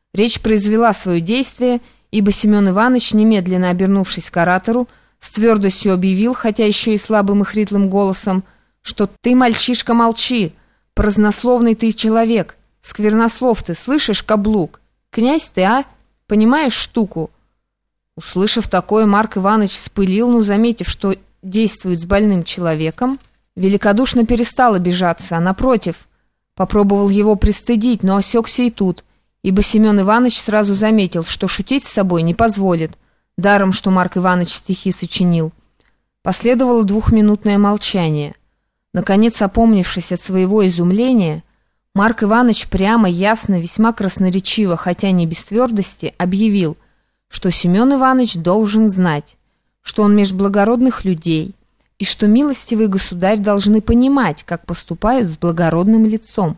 Речь произвела свое действие, ибо Семен Иванович, немедленно обернувшись к оратору, с твердостью объявил, хотя еще и слабым и хриплым голосом, что «ты, мальчишка, молчи, празднословный ты человек, сквернослов ты, слышишь, каблук? Князь ты, а? Понимаешь штуку?» Услышав такое, Марк Иванович вспылил, но, заметив, что действует с больным человеком, великодушно перестал обижаться, а, напротив, попробовал его пристыдить, но осекся и тут, ибо Семен Иванович сразу заметил, что шутить с собой не позволит, даром, что Марк Иванович стихи сочинил. Последовало 2-минутное молчание. Наконец, опомнившись от своего изумления, Марк Иванович прямо, ясно, весьма красноречиво, хотя не без твердости, объявил, что Семен Иванович должен знать, что он меж благородных людей, и что милостивый государь должны понимать, как поступают с благородным лицом.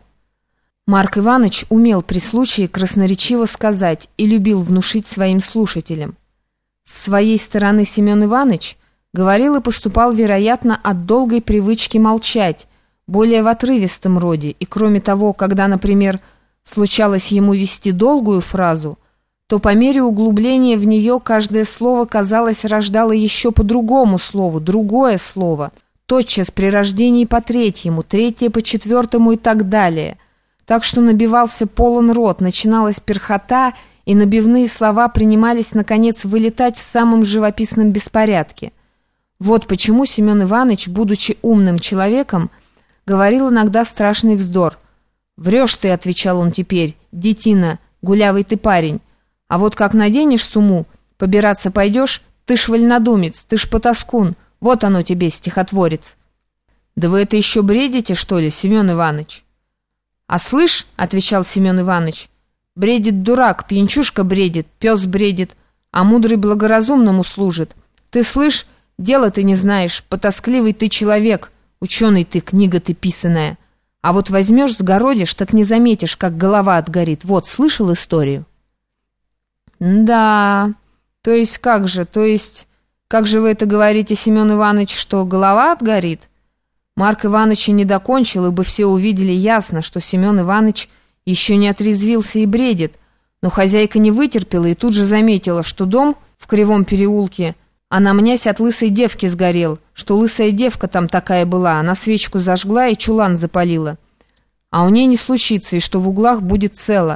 Марк Иванович умел при случае красноречиво сказать и любил внушить своим слушателям. С своей стороны Семен Иванович говорил и поступал, вероятно, от долгой привычки молчать, более в отрывистом роде, и кроме того, когда, например, случалось ему вести долгую фразу, то по мере углубления в нее каждое слово, казалось, рождало еще по другому слову, другое слово, тотчас при рождении по третьему, третье по четвертому и так далее, так что набивался полон рот, начиналась перхота, и набивные слова принимались, наконец, вылетать в самом живописном беспорядке. Вот почему Семен Иванович, будучи умным человеком, говорил иногда страшный вздор. «Врешь ты», — отвечал он теперь, — «детина, гулявый ты парень. А вот как наденешь сумму, побираться пойдешь, ты ж вольнодумец, ты ж потаскун, вот оно тебе, стихотворец». «Да вы это еще бредите, что ли, Семен Иванович?» «А слышь», — отвечал Семен Иванович, — «бредит дурак, пьянчушка бредит, пес бредит, а мудрый благоразумному служит. Ты слышь, дело ты не знаешь, потаскливый ты человек, ученый ты, книга ты писаная. А вот возьмешь, сгородишь, так не заметишь, как голова отгорит. Вот, слышал историю?» «Да, как же вы это говорите, Семен Иванович, что голова отгорит?» Марк Иванович и не докончил, ибо все увидели ясно, что Семен Иванович еще не отрезвился и бредит, но хозяйка не вытерпела и тут же заметила, что дом в Кривом переулке, она мнясь от лысой девки сгорел, что лысая девка там такая была, она свечку зажгла и чулан запалила, а у ней не случится, и что в углах будет цело.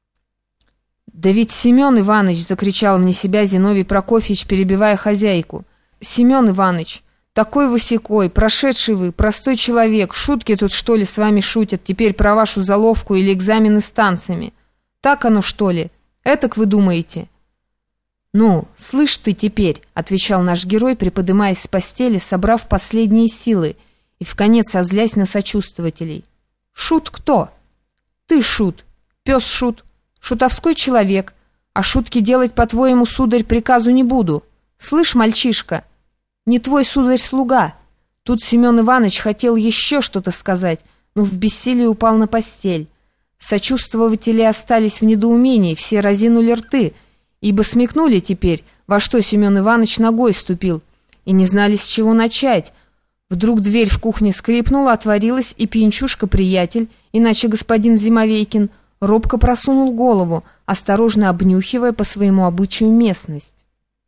«Да ведь Семен Иванович!» — закричал вне себя Зиновий Прокофьевич, перебивая хозяйку. «Семен Иванович, такой высекой, прошедший вы, простой человек, шутки тут что ли с вами шутят теперь про вашу заловку или экзамены с танцами? Так оно что ли? Этак вы думаете?» «Ну, слышь ты теперь», — отвечал наш герой, приподымаясь с постели, собрав последние силы и вконец озлясь на сочувствователей. «Шут кто?» «Ты шут, пес шут, шутовской человек, а шутки делать, по-твоему, сударь, приказу не буду. Слышь, мальчишка, не твой, сударь, слуга». Тут Семен Иванович хотел еще что-то сказать, но в бессилии упал на постель. Сочувствователи остались в недоумении, все разинули рты, ибо смекнули теперь, во что Семен Иванович ногой ступил, и не знали, с чего начать. Вдруг дверь в кухне скрипнула, отворилась, и пьянчушка-приятель, иначе господин Зимовейкин, робко просунул голову, осторожно обнюхивая по своему обычаю местность.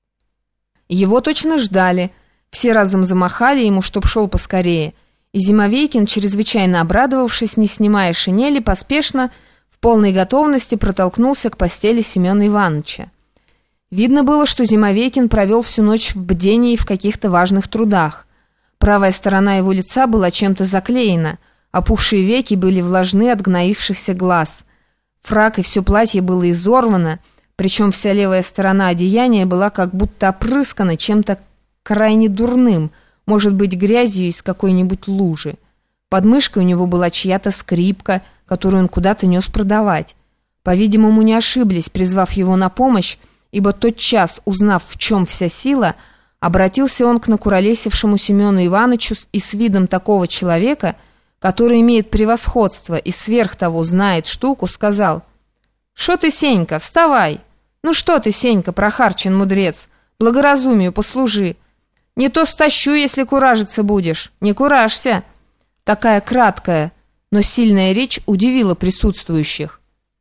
Его точно ждали, все разом замахали ему, чтоб шел поскорее, и Зимовейкин, чрезвычайно обрадовавшись, не снимая шинели, поспешно, в полной готовности протолкнулся к постели Семена Ивановича. Видно было, что Зимовейкин провел всю ночь в бдении и в каких-то важных трудах. Правая сторона его лица была чем-то заклеена, опухшие веки были влажны от гноившихся глаз. Фрак и все платье было изорвано, причем вся левая сторона одеяния была как будто опрыскана чем-то крайне дурным, может быть, грязью из какой-нибудь лужи. Под мышкой у него была чья-то скрипка, которую он куда-то нес продавать. По-видимому, не ошиблись, призвав его на помощь, ибо тотчас, узнав, в чем вся сила, обратился он к накуролесившему Семену Ивановичу и с видом такого человека, который имеет превосходство и сверх того знает штуку, сказал: «Шо ты, Сенька, вставай! Ну что ты, Сенька, прохарчен мудрец, благоразумию послужи! Не то стащу, если куражиться будешь, не куражься!» Такая краткая, но сильная речь удивила присутствующих.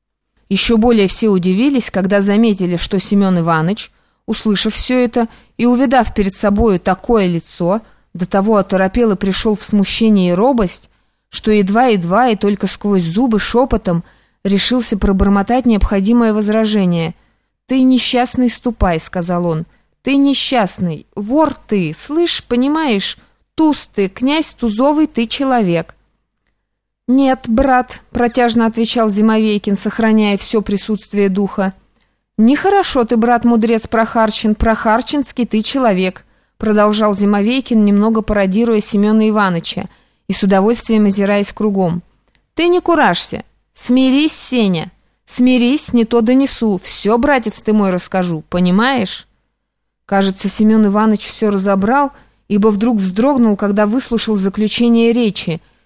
Еще более все удивились, когда заметили, что Семен Иваныч, услышав все это и увидав перед собою такое лицо, до того оторопел и пришел в смущение и робость, что едва-едва и только сквозь зубы шепотом решился пробормотать необходимое возражение. «Ты несчастный, ступай», — сказал он. «Ты несчастный, вор ты, слышь, понимаешь, туз ты, князь Тузовый ты человек». «Нет, брат», — протяжно отвечал Зимовейкин, сохраняя все присутствие духа. «Нехорошо ты, брат-мудрец Прохарчин, прохарчинский ты человек», — продолжал Зимовейкин, немного пародируя Семена Иваныча и с удовольствием озираясь кругом. «Ты не куражься. Смирись, Сеня. Смирись, не то донесу. Все, братец ты мой, расскажу. Понимаешь?» Кажется, Семен Иваныч все разобрал, ибо вдруг вздрогнул, когда выслушал заключение речи,